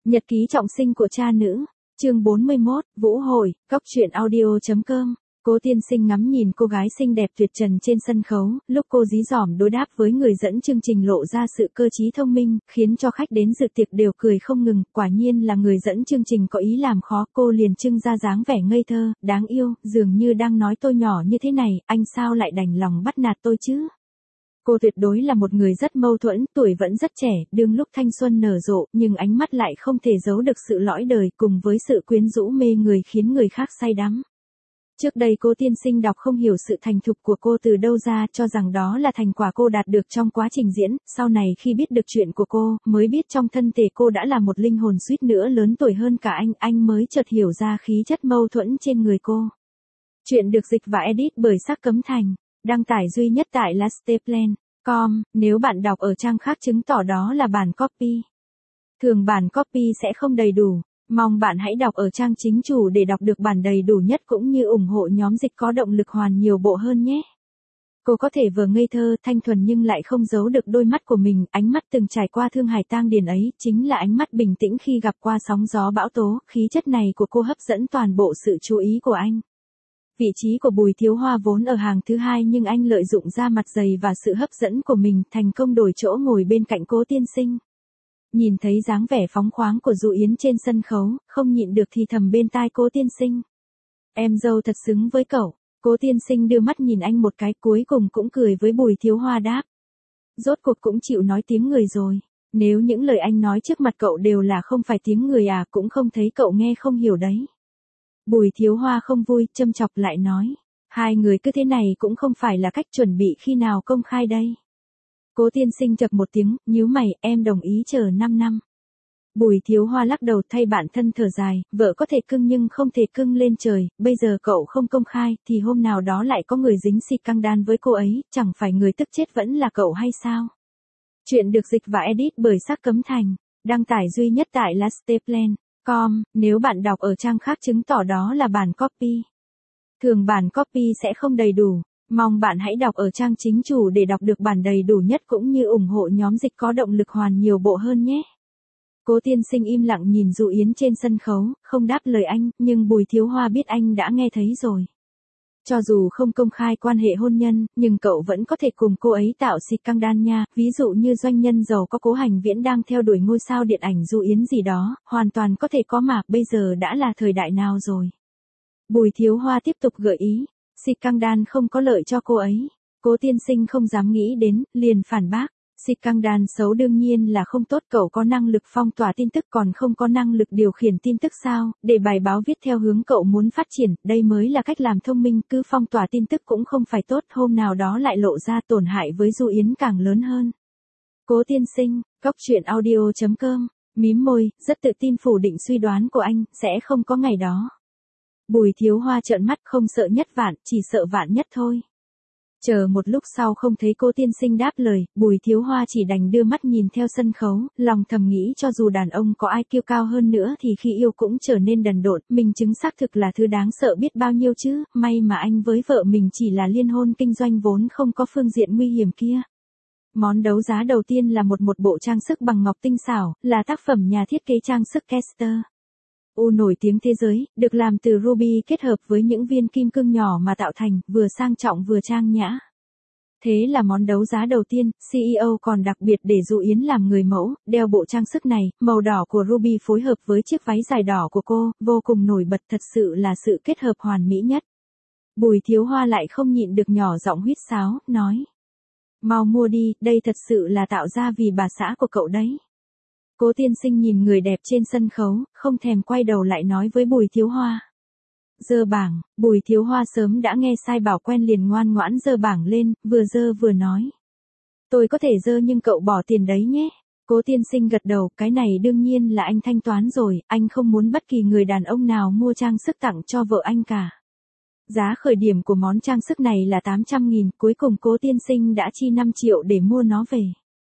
Nhật ký trọng sinh của cha nữ, chương 41, Vũ Hội, Cóc truyện audio.com. Cố Tiên Sinh ngắm nhìn cô gái xinh đẹp tuyệt trần trên sân khấu, lúc cô dí dỏm đối đáp với người dẫn chương trình lộ ra sự cơ trí thông minh, khiến cho khách đến dự tiệc đều cười không ngừng, quả nhiên là người dẫn chương trình có ý làm khó, cô liền trưng ra dáng vẻ ngây thơ, đáng yêu, dường như đang nói tôi nhỏ như thế này, anh sao lại đành lòng bắt nạt tôi chứ? Cô tuyệt đối là một người rất mâu thuẫn, tuổi vẫn rất trẻ, đương lúc thanh xuân nở rộ, nhưng ánh mắt lại không thể giấu được sự lõi đời cùng với sự quyến rũ mê người khiến người khác say đắm. Trước đây Cố Tiên Sinh đọc không hiểu sự thành thục của cô từ đâu ra, cho rằng đó là thành quả cô đạt được trong quá trình diễn, sau này khi biết được chuyện của cô, mới biết trong thân thể cô đã là một linh hồn suýt nữa lớn tuổi hơn cả anh mới chợt hiểu ra khí chất mâu thuẫn trên người cô. Chuyện được dịch và edit bởi Sắc Cấm Thành, đăng tải duy nhất tại lasteplan.com, nếu bạn đọc ở trang khác chứng tỏ đó là bản copy. Thường bản copy sẽ không đầy đủ. Mong bạn hãy đọc ở trang chính chủ để đọc được bản đầy đủ nhất cũng như ủng hộ nhóm dịch có động lực hoàn nhiều bộ hơn nhé. Cô có thể vừa ngây thơ, thanh thuần nhưng lại không giấu được đôi mắt của mình, ánh mắt từng trải qua thương hải tang điền ấy, chính là ánh mắt bình tĩnh khi gặp qua sóng gió bão tố, khí chất này của cô hấp dẫn toàn bộ sự chú ý của anh. Vị trí của Bùi Thiếu Hoa vốn ở hàng thứ hai nhưng anh lợi dụng da mặt dày và sự hấp dẫn của mình thành công đổi chỗ ngồi bên cạnh Cố Tiên Sinh. Nhìn thấy dáng vẻ phóng khoáng của Du Yến trên sân khấu, không nhịn được thì thầm bên tai Cố Tiên Sinh. Em dâu thật xứng với cậu. Cố Tiên Sinh đưa mắt nhìn anh một cái, cuối cùng cũng cười với Bùi Thiếu Hoa đáp. Rốt cuộc cũng chịu nói tiếng người rồi. Nếu những lời anh nói trước mặt cậu đều là không phải tiếng người à, cũng không thấy cậu nghe không hiểu đấy. Bùi Thiếu Hoa không vui, châm chọc lại nói. Hai người cứ thế này cũng không phải là cách chuẩn bị khi nào công khai đây. Cố Tiên Sinh chậc một tiếng, nhíu mày, em đồng ý chờ 5 năm. Bùi Thiếu Hoa lắc đầu thay bản thân thở dài, vợ có thể cưng nhưng không thể cưng lên trời, bây giờ cậu không công khai, thì hôm nào đó lại có người dính xịt căng đan với cô ấy, chẳng phải người tức chết vẫn là cậu hay sao? Chuyện được dịch và edit bởi Sắc Cấm Thành, đăng tải duy nhất tại lasteplan.com, nếu bạn đọc ở trang khác chứng tỏ đó là bản copy. Thường bản copy sẽ không đầy đủ. Mong bạn hãy đọc ở trang chính chủ để đọc được bản đầy đủ nhất cũng như ủng hộ nhóm dịch có động lực hoàn nhiều bộ hơn nhé. Cố Tiên Sinh im lặng nhìn Du Yến trên sân khấu, không đáp lời anh, nhưng Bùi Thiếu Hoa biết anh đã nghe thấy rồi. Cho dù không công khai quan hệ hôn nhân, nhưng cậu vẫn có thể cùng cô ấy tạo xịt căng đan nha, ví dụ như doanh nhân giàu có Cố Hành Viễn đang theo đuổi ngôi sao điện ảnh Du Yến gì đó, hoàn toàn có thể có mà, bây giờ đã là thời đại nào rồi. Bùi Thiếu Hoa tiếp tục gợi ý. Xịt căng đan không có lợi cho cô ấy. Cố Tiên Sinh không dám nghĩ đến, liền phản bác. Xịt căng đan xấu đương nhiên là không tốt, cậu có năng lực phong tỏa tin tức còn không có năng lực điều khiển tin tức sao, để bài báo viết theo hướng cậu muốn phát triển, đây mới là cách làm thông minh, cứ phong tỏa tin tức cũng không phải tốt, hôm nào đó lại lộ ra tổn hại với Du Yến càng lớn hơn. Cố Tiên Sinh, Cóc truyện audio.com, mím môi, rất tự tin phủ định suy đoán của anh, sẽ không có ngày đó. Bùi Thiếu Hoa trợn mắt, không sợ nhất vạn, chỉ sợ vạn nhất thôi. Chờ một lúc sau không thấy Cố Tiên Sinh đáp lời, Bùi Thiếu Hoa chỉ đành đưa mắt nhìn theo sân khấu, lòng thầm nghĩ cho dù đàn ông có ai kiêu cao hơn nữa thì khi yêu cũng trở nên đần độn, mình chứng xác thực là thứ đáng sợ biết bao nhiêu chứ, may mà anh với vợ mình chỉ là liên hôn kinh doanh vốn không có phương diện nguy hiểm kia. Món đấu giá đầu tiên là một bộ trang sức bằng ngọc tinh xảo, là tác phẩm nhà thiết kế trang sức Kester nổi tiếng thế giới, được làm từ ruby kết hợp với những viên kim cương nhỏ mà tạo thành, vừa sang trọng vừa trang nhã. Thế là món đấu giá đầu tiên, CEO còn đặc biệt để Du Yến làm người mẫu, đeo bộ trang sức này, màu đỏ của ruby phối hợp với chiếc váy dài đỏ của cô, vô cùng nổi bật, thật sự là sự kết hợp hoàn mỹ nhất. Bùi Thiếu Hoa lại không nhịn được nhỏ giọng huýt sáo, nói. Mau mua đi, đây thật sự là tạo ra vì bà xã của cậu đấy. Cố Tiên Sinh nhìn người đẹp trên sân khấu, không thèm quay đầu lại nói với Bùi Thiếu Hoa. Giơ bảng, Bùi Thiếu Hoa sớm đã nghe sai bảo quen liền ngoan ngoãn giơ bảng lên, vừa giơ vừa nói. Tôi có thể giơ nhưng cậu bỏ tiền đấy nhé. Cố Tiên Sinh gật đầu, cái này đương nhiên là anh thanh toán rồi, anh không muốn bất kỳ người đàn ông nào mua trang sức tặng cho vợ anh cả. Giá khởi điểm của món trang sức này là 800.000, cuối cùng Cố Tiên Sinh đã chi 5 triệu để mua nó về.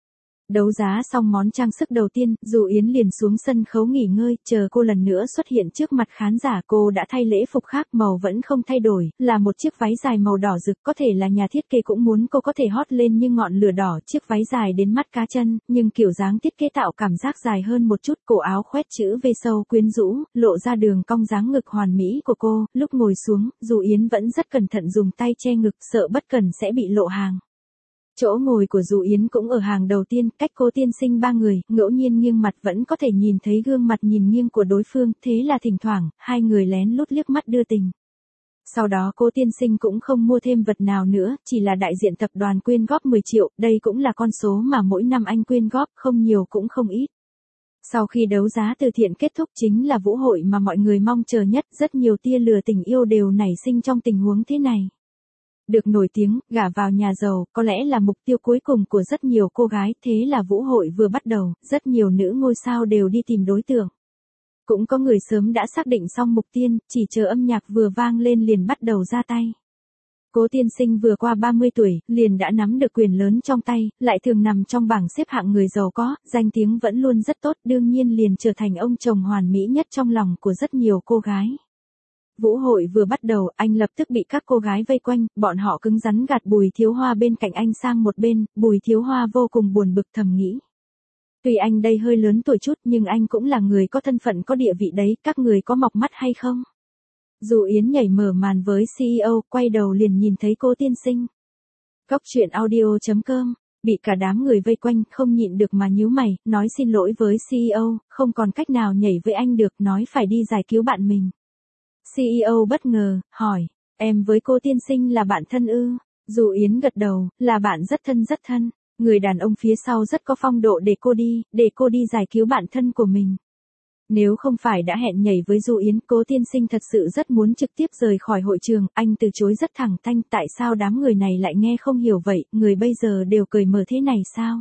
Đấu giá xong món trang sức đầu tiên, Dù Yến liền xuống sân khấu nghỉ ngơi, chờ cô lần nữa xuất hiện trước mặt khán giả. Cô đã thay lễ phục khác, màu vẫn không thay đổi, là một chiếc váy dài màu đỏ rực. Có thể là nhà thiết kế cũng muốn cô có thể hot lên như ngọn lửa đỏ, chiếc váy dài đến mắt cá chân, nhưng kiểu dáng thiết kế tạo cảm giác dài hơn một chút, cổ áo khoét chữ V sâu quyến rũ, lộ ra đường cong dáng ngực hoàn mỹ của cô. Lúc ngồi xuống, Dù Yến vẫn rất cẩn thận dùng tay che ngực, sợ bất cẩn sẽ bị lộ hàng. Chỗ ngồi của Dù Yến cũng ở hàng đầu tiên, cách cô tiên sinh 3 người, ngẫu nhiên nghiêng mặt vẫn có thể nhìn thấy gương mặt nhìn nghiêng của đối phương, thế là thỉnh thoảng, hai người lén lút liếc mắt đưa tình. Sau đó cô tiên sinh cũng không mua thêm vật nào nữa, chỉ là đại diện tập đoàn quyên góp 10 triệu, đây cũng là con số mà mỗi năm anh quyên góp, không nhiều cũng không ít. Sau khi đấu giá từ thiện kết thúc chính là vũ hội mà mọi người mong chờ nhất, rất nhiều tia lửa tình yêu đều nảy sinh trong tình huống thế này. Được nổi tiếng, gả vào nhà giàu, có lẽ là mục tiêu cuối cùng của rất nhiều cô gái, thế là vũ hội vừa bắt đầu, rất nhiều nữ ngôi sao đều đi tìm đối tượng. Cũng có người sớm đã xác định xong mục tiêu, chỉ chờ âm nhạc vừa vang lên liền bắt đầu ra tay. Cố tiên sinh vừa qua 30 tuổi, liền đã nắm được quyền lớn trong tay, lại thường nằm trong bảng xếp hạng người giàu có, danh tiếng vẫn luôn rất tốt, đương nhiên liền trở thành ông chồng hoàn mỹ nhất trong lòng của rất nhiều cô gái. Vũ hội vừa bắt đầu, anh lập tức bị các cô gái vây quanh, bọn họ cứng rắn gạt Bùi Thiếu Hoa bên cạnh anh sang một bên, Bùi Thiếu Hoa vô cùng buồn bực thầm nghĩ. Tuy anh đây hơi lớn tuổi chút nhưng anh cũng là người có thân phận có địa vị đấy, các người có mọc mắt hay không? Dù Yến nhảy mở màn với CEO, quay đầu liền nhìn thấy cô tiên sinh. Góc truyện audio.com, bị cả đám người vây quanh, không nhịn được mà nhíu mày, nói xin lỗi với CEO, không còn cách nào nhảy với anh được, nói phải đi giải cứu bạn mình. CEO bất ngờ, hỏi, em với cô tiên sinh là bạn thân ư? Dù Yến gật đầu, là bạn rất thân. Người đàn ông phía sau rất có phong độ, để cô đi giải cứu bạn thân của mình. Nếu không phải đã hẹn nhảy với Du Yến, Cố tiên sinh thật sự rất muốn trực tiếp rời khỏi hội trường, anh từ chối rất thẳng thắn, tại sao đám người này lại nghe không hiểu vậy, người bây giờ đều cởi mở thế này sao?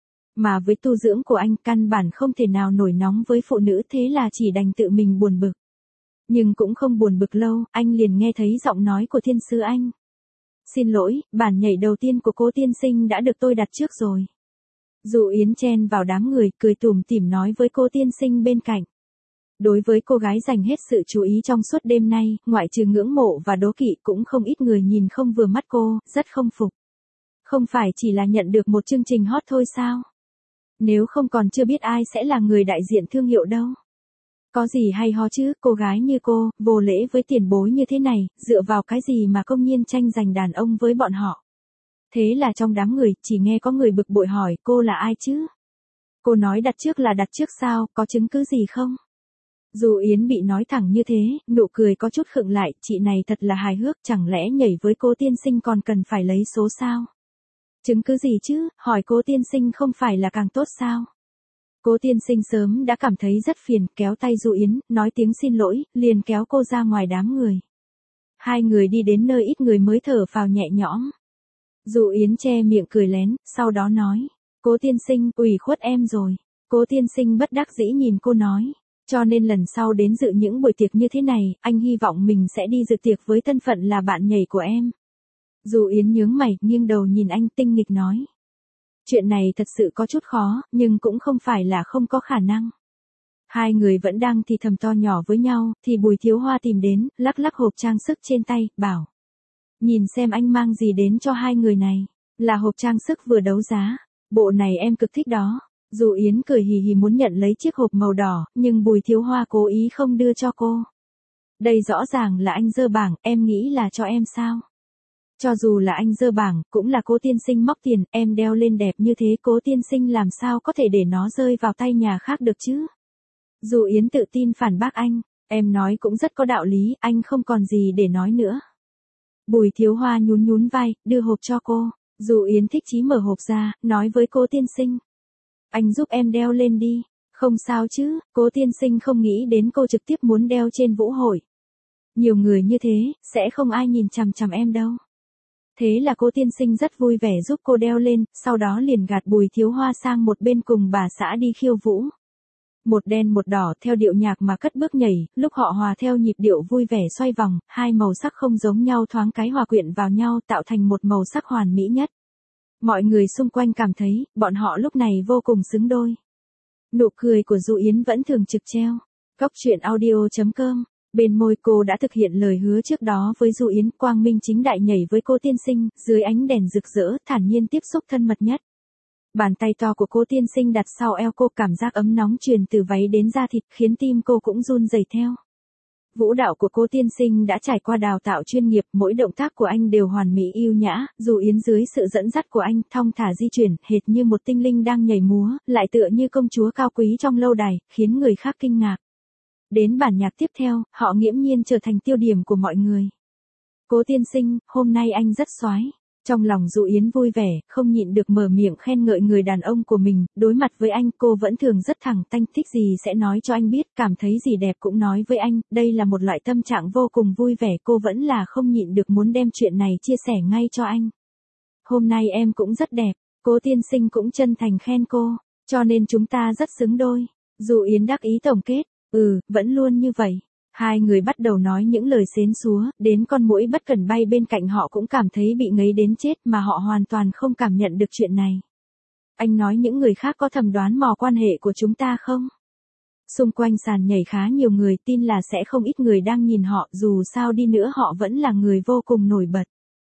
Mà với tu dưỡng của anh, căn bản không thể nào nổi nóng với phụ nữ, thế là chỉ đành tự mình buồn bực. Nhưng cũng không buồn bực lâu, anh liền nghe thấy giọng nói của thiên sứ anh. Xin lỗi, bản nhảy đầu tiên của Cố tiên sinh đã được tôi đặt trước rồi. Dù Yến chen vào đám người, cười tủm tỉm nói với cô tiên sinh bên cạnh. Đối với cô gái dành hết sự chú ý trong suốt đêm nay, ngoại trừ ngưỡng mộ và đố kỵ cũng không ít người nhìn không vừa mắt cô, rất không phục. Không phải chỉ là nhận được một chương trình hot thôi sao? Nếu không còn chưa biết ai sẽ là người đại diện thương hiệu đâu. Có gì hay ho chứ, cô gái như cô, vô lễ với tiền bối như thế này, dựa vào cái gì mà công nhiên tranh giành đàn ông với bọn họ. Thế là trong đám người, chỉ nghe có người bực bội hỏi, cô là ai chứ? Cô nói đặt trước là đặt trước sao, có chứng cứ gì không? Dù Yến bị nói thẳng như thế, nụ cười có chút khựng lại, chị này thật là hài hước, chẳng lẽ nhảy với cô tiên sinh còn cần phải lấy số sao? Chứng cứ gì chứ, hỏi cô tiên sinh không phải là càng tốt sao? Cố tiên sinh sớm đã cảm thấy rất phiền, kéo tay Du Yến, nói tiếng xin lỗi, liền kéo cô ra ngoài đám người. Hai người đi đến nơi ít người mới thở phào nhẹ nhõm. Du Yến che miệng cười lén, sau đó nói, Cố tiên sinh, ủy khuất em rồi. Cố tiên sinh bất đắc dĩ nhìn cô nói, cho nên lần sau đến dự những buổi tiệc như thế này, anh hy vọng mình sẽ đi dự tiệc với thân phận là bạn nhảy của em. Du Yến nhướng mày, nghiêng đầu nhìn anh tinh nghịch nói. Chuyện này thật sự có chút khó, nhưng cũng không phải là không có khả năng. Hai người vẫn đang thì thầm to nhỏ với nhau, thì Bùi Thiếu Hoa tìm đến, lắc lắc hộp trang sức trên tay, bảo. Nhìn xem anh mang gì đến cho hai người này, là hộp trang sức vừa đấu giá, bộ này em cực thích đó. Dù Yến cười hì hì muốn nhận lấy chiếc hộp màu đỏ, nhưng Bùi Thiếu Hoa cố ý không đưa cho cô. Đây rõ ràng là anh dơ bảng, em nghĩ là cho em sao? Cho dù là anh dơ bảng, cũng là Cố tiên sinh móc tiền, em đeo lên đẹp như thế, Cố tiên sinh làm sao có thể để nó rơi vào tay nhà khác được chứ? Dù Yến tự tin phản bác anh, em nói cũng rất có đạo lý, anh không còn gì để nói nữa. Bùi Thiếu Hoa nhún vai, đưa hộp cho cô. Dù Yến thích chí mở hộp ra, nói với Cố tiên sinh. Anh giúp em đeo lên đi. Không sao chứ, Cố tiên sinh không nghĩ đến cô trực tiếp muốn đeo trên vũ hội. Nhiều người như thế, sẽ không ai nhìn chằm chằm em đâu. Thế là Cố tiên sinh rất vui vẻ giúp cô đeo lên, sau đó liền gạt Bùi Thiếu Hoa sang một bên cùng bà xã đi khiêu vũ. Một đen một đỏ theo điệu nhạc mà cất bước nhảy, lúc họ hòa theo nhịp điệu vui vẻ xoay vòng, hai màu sắc không giống nhau thoáng cái hòa quyện vào nhau tạo thành một màu sắc hoàn mỹ nhất. Mọi người xung quanh cảm thấy, bọn họ lúc này vô cùng xứng đôi. Nụ cười của Du Yến vẫn thường trực treo. Cóc truyện audio.com. Bên môi cô đã thực hiện lời hứa trước đó với Du Yến, quang minh chính đại nhảy với cô tiên sinh, dưới ánh đèn rực rỡ, thản nhiên tiếp xúc thân mật nhất. Bàn tay to của cô tiên sinh đặt sau eo cô, cảm giác ấm nóng truyền từ váy đến da thịt, khiến tim cô cũng run rẩy theo. Vũ đạo của cô tiên sinh đã trải qua đào tạo chuyên nghiệp, mỗi động tác của anh đều hoàn mỹ yêu nhã, Du Yến dưới sự dẫn dắt của anh, thong thả di chuyển, hệt như một tinh linh đang nhảy múa, lại tựa như công chúa cao quý trong lâu đài, khiến người khác kinh ngạc. Đến bản nhạc tiếp theo, họ nghiễm nhiên trở thành tiêu điểm của mọi người. Cố tiên sinh, hôm nay anh rất soái. Trong lòng Du Yến vui vẻ, không nhịn được mở miệng khen ngợi người đàn ông của mình, đối mặt với anh cô vẫn thường rất thẳng tanh, thích gì sẽ nói cho anh biết, cảm thấy gì đẹp cũng nói với anh, đây là một loại tâm trạng vô cùng vui vẻ, cô vẫn là không nhịn được muốn đem chuyện này chia sẻ ngay cho anh. Hôm nay em cũng rất đẹp, Cố tiên sinh cũng chân thành khen cô, cho nên chúng ta rất xứng đôi. Du Yến đắc ý tổng kết, vẫn luôn như vậy. Hai người bắt đầu nói những lời xến xúa, đến con muỗi bất cần bay bên cạnh họ cũng cảm thấy bị ngấy đến chết mà họ hoàn toàn không cảm nhận được chuyện này. Anh nói những người khác có thầm đoán mò quan hệ của chúng ta không? Xung quanh sàn nhảy khá nhiều người, tin là sẽ không ít người đang nhìn họ, dù sao đi nữa họ vẫn là người vô cùng nổi bật.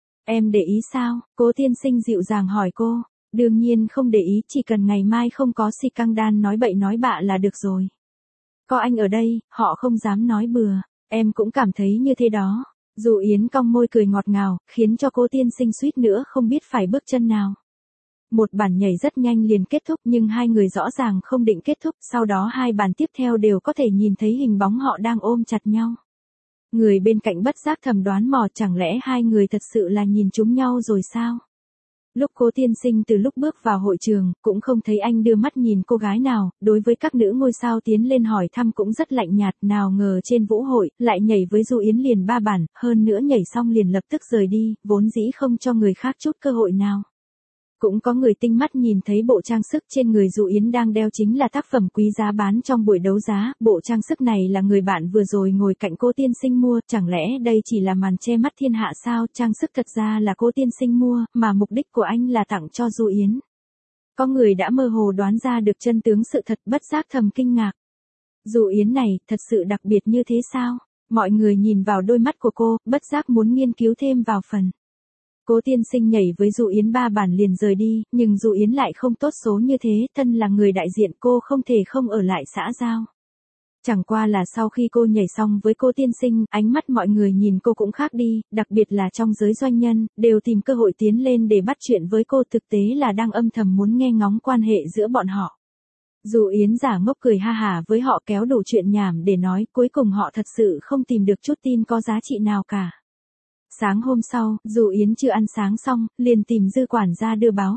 Em để ý sao? Cố tiên sinh dịu dàng hỏi cô. Đương nhiên không để ý, chỉ cần ngày mai không có si căng đan nói bậy nói bạ là được rồi. Có anh ở đây, họ không dám nói bừa, em cũng cảm thấy như thế đó. Du Yến cong môi cười ngọt ngào, khiến cho cô tiên sinh suýt nữa không biết phải bước chân nào. Một bản nhảy rất nhanh liền kết thúc, nhưng hai người rõ ràng không định kết thúc, sau đó hai bản tiếp theo đều có thể nhìn thấy hình bóng họ đang ôm chặt nhau. Người bên cạnh bất giác thầm đoán mò, chẳng lẽ hai người thật sự là nhìn trúng nhau rồi sao? Lúc Cố tiên sinh từ lúc bước vào hội trường, cũng không thấy anh đưa mắt nhìn cô gái nào, đối với các nữ ngôi sao tiến lên hỏi thăm cũng rất lạnh nhạt, nào ngờ trên vũ hội, lại nhảy với Du Yến liền 3 bản, hơn nữa nhảy xong liền lập tức rời đi, vốn dĩ không cho người khác chút cơ hội nào. Cũng có người tinh mắt nhìn thấy bộ trang sức trên người Du Yến đang đeo chính là tác phẩm quý giá bán trong buổi đấu giá, bộ trang sức này là người bạn vừa rồi ngồi cạnh cô tiên sinh mua, chẳng lẽ đây chỉ là màn che mắt thiên hạ sao? Trang sức thật ra là cô tiên sinh mua, mà mục đích của anh là tặng cho Du Yến. Có người đã mơ hồ đoán ra được chân tướng sự thật, bất giác thầm kinh ngạc. Du Yến này, thật sự đặc biệt như thế sao? Mọi người nhìn vào đôi mắt của cô, bất giác muốn nghiên cứu thêm vào phần. Cố tiên sinh nhảy với Du Yến 3 bản liền rời đi, nhưng Du Yến lại không tốt số như thế, thân là người đại diện cô không thể không ở lại xã giao. Chẳng qua là sau khi cô nhảy xong với cô tiên sinh, ánh mắt mọi người nhìn cô cũng khác đi, đặc biệt là trong giới doanh nhân, đều tìm cơ hội tiến lên để bắt chuyện với cô, thực tế là đang âm thầm muốn nghe ngóng quan hệ giữa bọn họ. Du Yến giả ngốc cười ha hả với họ, kéo đủ chuyện nhảm để nói, cuối cùng họ thật sự không tìm được chút tin có giá trị nào cả. Sáng hôm sau, Du Yến chưa ăn sáng xong, liền tìm Dư quản gia đưa báo.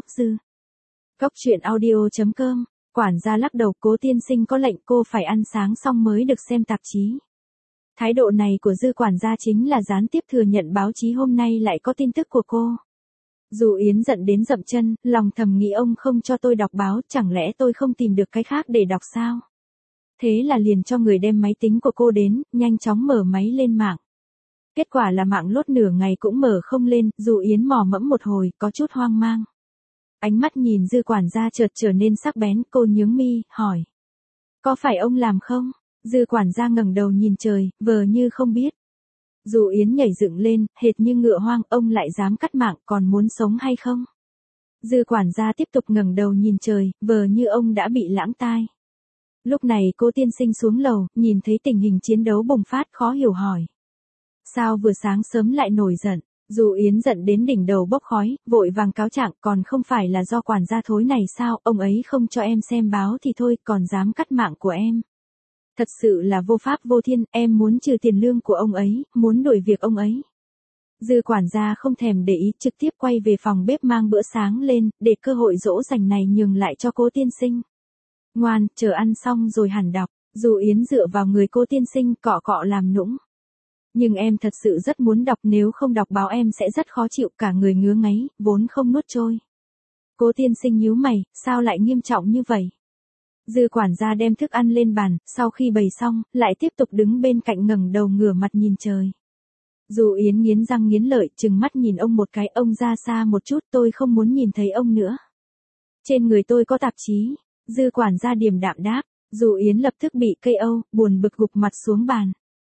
Cóc truyện audio.com. Quản gia lắc đầu, Cố tiên sinh có lệnh cô phải ăn sáng xong mới được xem tạp chí. Thái độ này của Dư quản gia chính là gián tiếp thừa nhận báo chí hôm nay lại có tin tức của cô. Du Yến giận đến dậm chân, lòng thầm nghĩ ông không cho tôi đọc báo, chẳng lẽ tôi không tìm được cái khác để đọc sao? Thế là liền cho người đem máy tính của cô đến, nhanh chóng mở máy lên mạng. Kết quả là mạng lốt nửa ngày cũng mở không lên, Du Yến mò mẫm một hồi, có chút hoang mang. Ánh mắt nhìn Dư quản gia chợt trở nên sắc bén, cô nhướng mi, hỏi. Có phải ông làm không? Dư quản gia ngẩng đầu nhìn trời, vờ như không biết. Du Yến nhảy dựng lên, hệt như ngựa hoang, ông lại dám cắt mạng, còn muốn sống hay không? Dư quản gia tiếp tục ngẩng đầu nhìn trời, vờ như ông đã bị lãng tai. Lúc này cô tiên sinh xuống lầu, nhìn thấy tình hình chiến đấu bùng phát, khó hiểu hỏi. Sao vừa sáng sớm lại nổi giận? Du Yến giận đến đỉnh đầu bốc khói, vội vàng cáo trạng, còn không phải là do quản gia thối này sao, ông ấy không cho em xem báo thì thôi, còn dám cắt mạng của em. Thật sự là vô pháp vô thiên, em muốn trừ tiền lương của ông ấy, muốn đuổi việc ông ấy. Dư quản gia không thèm để ý, trực tiếp quay về phòng bếp mang bữa sáng lên, để cơ hội dỗ dành này nhường lại cho cô tiên sinh. Ngoan, chờ ăn xong rồi hẳn đọc. Du Yến dựa vào người cô tiên sinh, cọ cọ làm nũng. Nhưng em thật sự rất muốn đọc, nếu không đọc báo em sẽ rất khó chịu, cả người ngứa ngáy, vốn không nuốt trôi. Cố tiên sinh nhíu mày, sao lại nghiêm trọng như vậy? Dư quản gia đem thức ăn lên bàn, sau khi bày xong, lại tiếp tục đứng bên cạnh ngẩng đầu ngửa mặt nhìn trời. Dù Yến nghiến răng nghiến lợi, trừng mắt nhìn ông một cái, ông ra xa một chút, tôi không muốn nhìn thấy ông nữa. Trên người tôi có tạp chí. Dư quản gia điềm đạm đáp. Dù Yến lập tức bị KO, buồn bực gục mặt xuống bàn.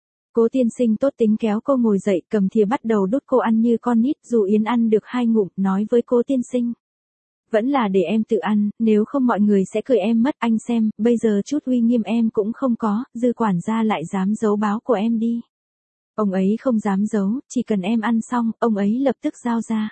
Cố tiên sinh tốt tính kéo cô ngồi dậy, cầm thìa bắt đầu đút cô ăn như con nít. Dù Yến ăn được 2 ngụm, nói với cố tiên sinh. Vẫn là để em tự ăn, nếu không mọi người sẽ cười em mất. Anh xem, bây giờ chút uy nghiêm em cũng không có, Dư quản gia lại dám giấu báo của em đi. Ông ấy không dám giấu, chỉ cần em ăn xong, ông ấy lập tức giao ra.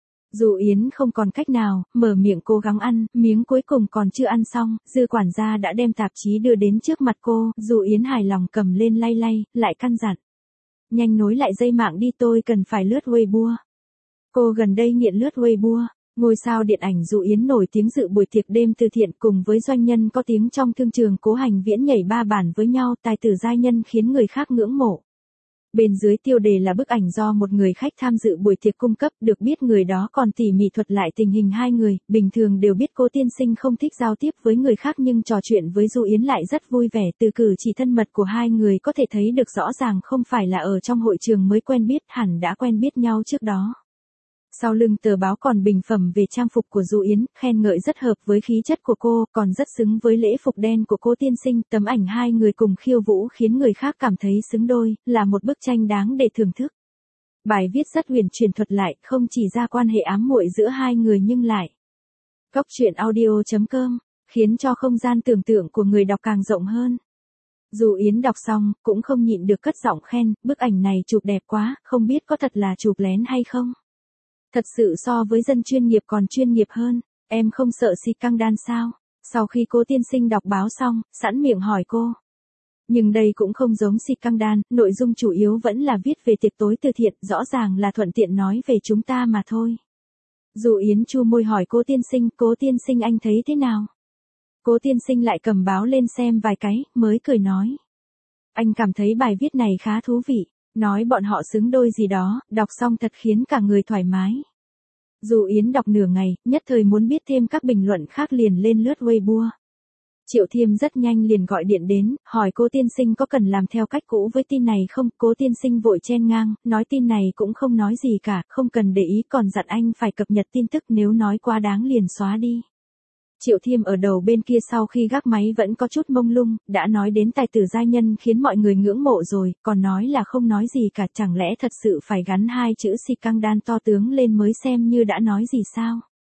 Dù Yến không còn cách nào, mở miệng cố gắng ăn, miếng cuối cùng còn chưa ăn xong, Dư quản gia đã đem tạp chí đưa đến trước mặt cô, dù Yến hài lòng cầm lên lay lay, lại căn dặn. Nhanh nối lại dây mạng đi, tôi cần phải lướt Weibo. Cô gần đây nghiện lướt Weibo. Ngôi sao điện ảnh Dụ Yến nổi tiếng dự buổi tiệc đêm từ thiện cùng với doanh nhân có tiếng trong thương trường Cố Hành Viễn nhảy 3 bản với nhau, tài tử giai nhân khiến người khác ngưỡng mộ. Bên dưới tiêu đề là bức ảnh do một người khách tham dự buổi tiệc cung cấp, được biết người đó còn tỉ mỉ thuật lại tình hình hai người, bình thường đều biết Cố tiên sinh không thích giao tiếp với người khác nhưng trò chuyện với Dụ Yến lại rất vui vẻ, từ cử chỉ thân mật của hai người có thể thấy được rõ ràng không phải là ở trong hội trường mới quen biết, hẳn đã quen biết nhau trước đó. Sau lưng tờ báo còn bình phẩm về trang phục của Dụ Yến, khen ngợi rất hợp với khí chất của cô, còn rất xứng với lễ phục đen của Cố tiên sinh, tấm ảnh hai người cùng khiêu vũ khiến người khác cảm thấy xứng đôi, là một bức tranh đáng để thưởng thức. Bài viết rất huyền truyền thuật lại, không chỉ ra quan hệ ám muội giữa hai người nhưng lại Cóc truyện audio.com, khiến cho không gian tưởng tượng của người đọc càng rộng hơn. Dụ Yến đọc xong, cũng không nhịn được cất giọng khen, bức ảnh này chụp đẹp quá, không biết có thật là chụp lén hay không. Thật sự so với dân chuyên nghiệp còn chuyên nghiệp hơn, em không sợ xì căng đan sao? Sau khi Cố tiên sinh đọc báo xong, sẵn miệng hỏi cô. Nhưng đây cũng không giống xì căng đan, nội dung chủ yếu vẫn là viết về tiệc tối từ thiện, rõ ràng là thuận tiện nói về chúng ta mà thôi. Dụ Yến chu môi hỏi Cố tiên sinh anh thấy thế nào? Cố tiên sinh lại cầm báo lên xem vài cái, mới cười nói. Anh cảm thấy bài viết này khá thú vị. Nói bọn họ xứng đôi gì đó, đọc xong thật khiến cả người thoải mái. Dụ Yến đọc nửa ngày, nhất thời muốn biết thêm các bình luận khác liền lên lướt Weibo. Triệu Thiêm rất nhanh liền gọi điện đến, hỏi Cố tiên sinh có cần làm theo cách cũ với tin này không. Cố tiên sinh vội chen ngang, nói tin này cũng không nói gì cả, không cần để ý, còn dặn anh phải cập nhật tin tức, nếu nói quá đáng liền xóa đi. Triệu Thiêm ở đầu bên kia sau khi gác máy vẫn có chút mông lung, đã nói đến tài tử giai nhân khiến mọi người ngưỡng mộ rồi, còn nói là không nói gì cả, chẳng lẽ thật sự phải gắn hai chữ xì căng đan to tướng lên mới xem như đã nói gì sao?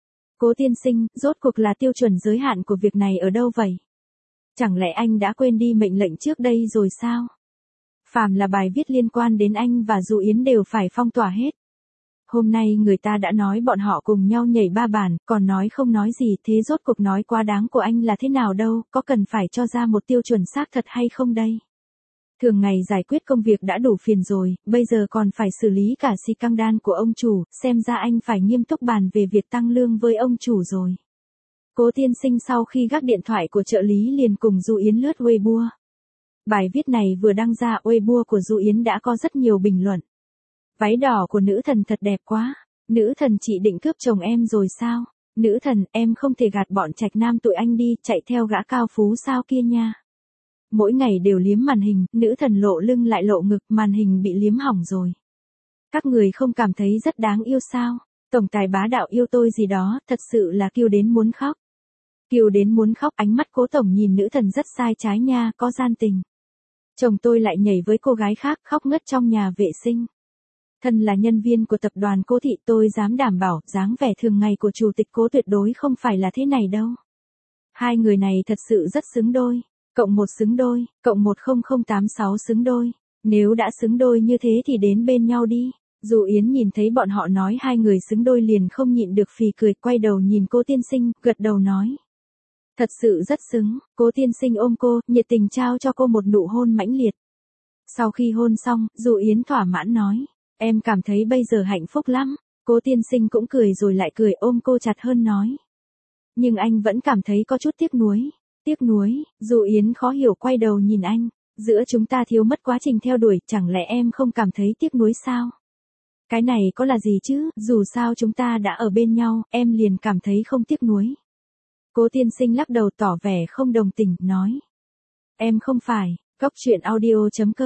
Cố tiên sinh, rốt cuộc là tiêu chuẩn giới hạn của việc này ở đâu vậy? Chẳng lẽ anh đã quên đi mệnh lệnh trước đây rồi sao? Phàm là bài viết liên quan đến anh và Dụ Yến đều phải phong tỏa hết. Hôm nay người ta đã nói bọn họ cùng nhau nhảy 3 bản, còn nói không nói gì, thế rốt cuộc nói quá đáng của anh là thế nào đâu, có cần phải cho ra một tiêu chuẩn xác thật hay không đây? Thường ngày giải quyết công việc đã đủ phiền rồi, bây giờ còn phải xử lý cả xì căng đan của ông chủ, xem ra anh phải nghiêm túc bàn về việc tăng lương với ông chủ rồi. Cố tiên sinh sau khi gác điện thoại của trợ lý liền cùng Dụ Yến lướt Weibo. Bài viết này vừa đăng ra, Weibo của Dụ Yến đã có rất nhiều bình luận. Váy đỏ của nữ thần thật đẹp quá. Nữ thần chị định cướp chồng em rồi sao? Nữ thần, em không thể gạt bọn trạch nam tụi anh đi, chạy theo gã cao phú sao kia nha. Mỗi ngày đều liếm màn hình, nữ thần lộ lưng lại lộ ngực, màn hình bị liếm hỏng rồi. Các người không cảm thấy rất đáng yêu sao? Tổng tài bá đạo yêu tôi gì đó, thật sự là kiêu đến muốn khóc. Kiêu đến muốn khóc, ánh mắt Cố tổng nhìn nữ thần rất sai trái nha, có gian tình. Chồng tôi lại nhảy với cô gái khác, khóc ngất trong nhà vệ sinh. Thân là nhân viên của tập đoàn Cố thị, tôi dám đảm bảo, dáng vẻ thường ngày của chủ tịch Cố tuyệt đối không phải là thế này đâu. Hai người này thật sự rất xứng đôi. Cộng 1 xứng đôi, cộng 10086 xứng đôi. Nếu đã xứng đôi như thế thì đến bên nhau đi. Dụ Yến nhìn thấy bọn họ nói hai người xứng đôi liền không nhịn được phì cười, quay đầu nhìn Cố tiên sinh, gật đầu nói. Thật sự rất xứng. Cố tiên sinh ôm cô, nhiệt tình trao cho cô một nụ hôn mãnh liệt. Sau khi hôn xong, Dụ Yến thỏa mãn nói. Em cảm thấy bây giờ hạnh phúc lắm. Cố tiên sinh cũng cười rồi lại cười, ôm cô chặt hơn nói. Nhưng anh vẫn cảm thấy có chút tiếc nuối. Tiếc nuối, Dụ Yến khó hiểu quay đầu nhìn anh. Giữa chúng ta thiếu mất quá trình theo đuổi, chẳng lẽ em không cảm thấy tiếc nuối sao? Cái này có là gì chứ, dù sao chúng ta đã ở bên nhau, em liền cảm thấy không tiếc nuối. Cố tiên sinh lắc đầu tỏ vẻ không đồng tình, nói. Em không phải. Cóc truyện audio.com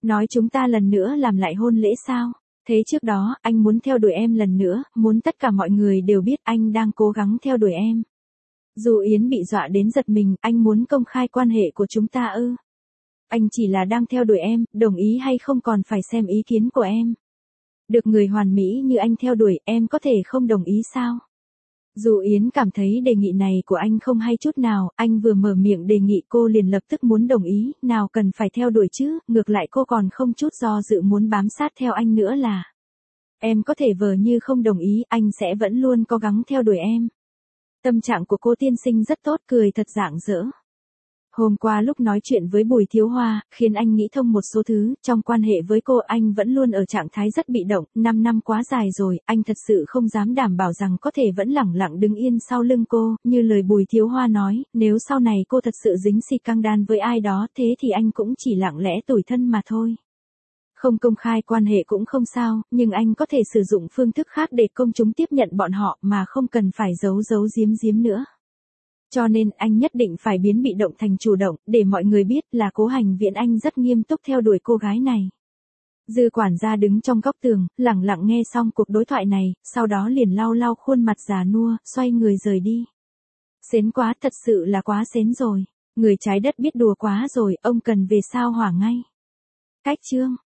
Nói chúng ta lần nữa làm lại hôn lễ sao? Thế trước đó, anh muốn theo đuổi em lần nữa, muốn tất cả mọi người đều biết anh đang cố gắng theo đuổi em. Dù Yến bị dọa đến giật mình, anh muốn công khai quan hệ của chúng ta ư? Anh chỉ là đang theo đuổi em, đồng ý hay không còn phải xem ý kiến của em. Được người hoàn mỹ như anh theo đuổi, em có thể không đồng ý sao? Dù Yến cảm thấy đề nghị này của anh không hay chút nào, anh vừa mở miệng đề nghị cô liền lập tức muốn đồng ý, nào cần phải theo đuổi chứ, ngược lại cô còn không chút do dự muốn bám sát theo anh nữa là. Em có thể vờ như không đồng ý, anh sẽ vẫn luôn cố gắng theo đuổi em. Tâm trạng của cô tiên sinh rất tốt, cười thật rạng rỡ. Hôm qua lúc nói chuyện với Bùi Thiếu Hoa, khiến anh nghĩ thông một số thứ, trong quan hệ với cô anh vẫn luôn ở trạng thái rất bị động, 5 năm quá dài rồi, anh thật sự không dám đảm bảo rằng có thể vẫn lẳng lặng đứng yên sau lưng cô, như lời Bùi Thiếu Hoa nói, nếu sau này cô thật sự dính xì căng đan với ai đó thế thì anh cũng chỉ lặng lẽ tủi thân mà thôi. Không công khai quan hệ cũng không sao, nhưng anh có thể sử dụng phương thức khác để công chúng tiếp nhận bọn họ mà không cần phải giấu giấu giếm giếm nữa. Cho nên anh nhất định phải biến bị động thành chủ động, để mọi người biết là Cố Hành Viễn anh rất nghiêm túc theo đuổi cô gái này. Dư quản gia đứng trong góc tường, lặng lặng nghe xong cuộc đối thoại này, sau đó liền lau lau khuôn mặt già nua, xoay người rời đi. Xến quá, thật sự là quá xến rồi. Người trái đất biết đùa quá rồi, ông cần về sao hỏa ngay. Cách chương